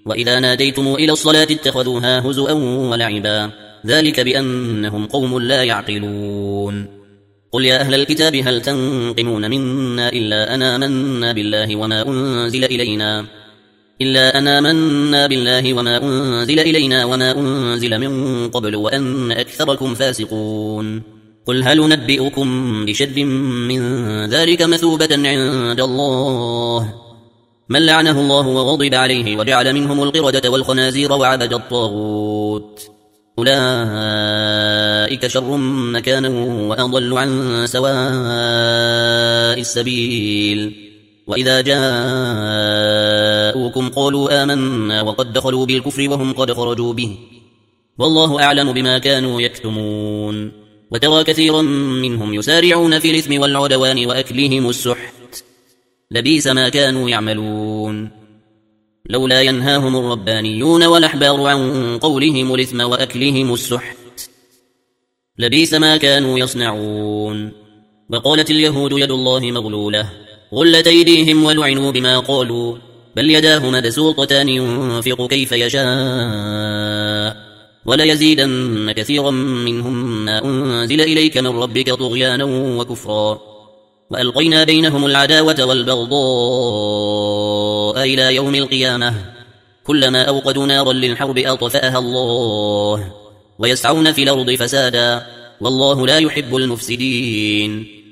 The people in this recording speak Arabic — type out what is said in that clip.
وإذا ناديتم إلى الصلاة اتخذوها هزؤا ولعبا ذلك بأنهم قوم لا يعقلون قل يا أهل الكتاب هل تنقمون منا إلا أن آمنا بالله وما أنزل إلينا وما أنزل من قبل وأن أكثركم فاسقون قل هل ننبئكم بشر من ذلك مثوبة عند الله من لعنه الله وغضب عليه وجعل منهم القردة والخنازير وعبد الطاغوت أولئك شر مكانا وأضل عن سواء السبيل وإذا جاءوكم قالوا آمنا وقد دخلوا بالكفر وهم قد خرجوا به والله أعلم بما كانوا يكتمون وترى كثيرا منهم يسارعون في الإثم والعدوان وأكلهم السحت لبئس ما كانوا يعملون لولا ينهاهم الربانيون والأحبار عن قولهم الإثم وأكلهم السحت لبئس ما كانوا يصنعون وقالت اليهود يد الله مغلولة غلت أيديهم ولعنوا بما قالوا بل يداه مبسوطتان ينفق كيف يشاء وليزيدن كثيرا منهم ما أنزل إليك من ربك طغيانا وكفرا وألقينا بينهم العداوة والبغضاء إلى يوم القيامة كلما أوقدوا نارا للحرب أطفأها الله ويسعون في الأرض فسادا والله لا يحب المفسدين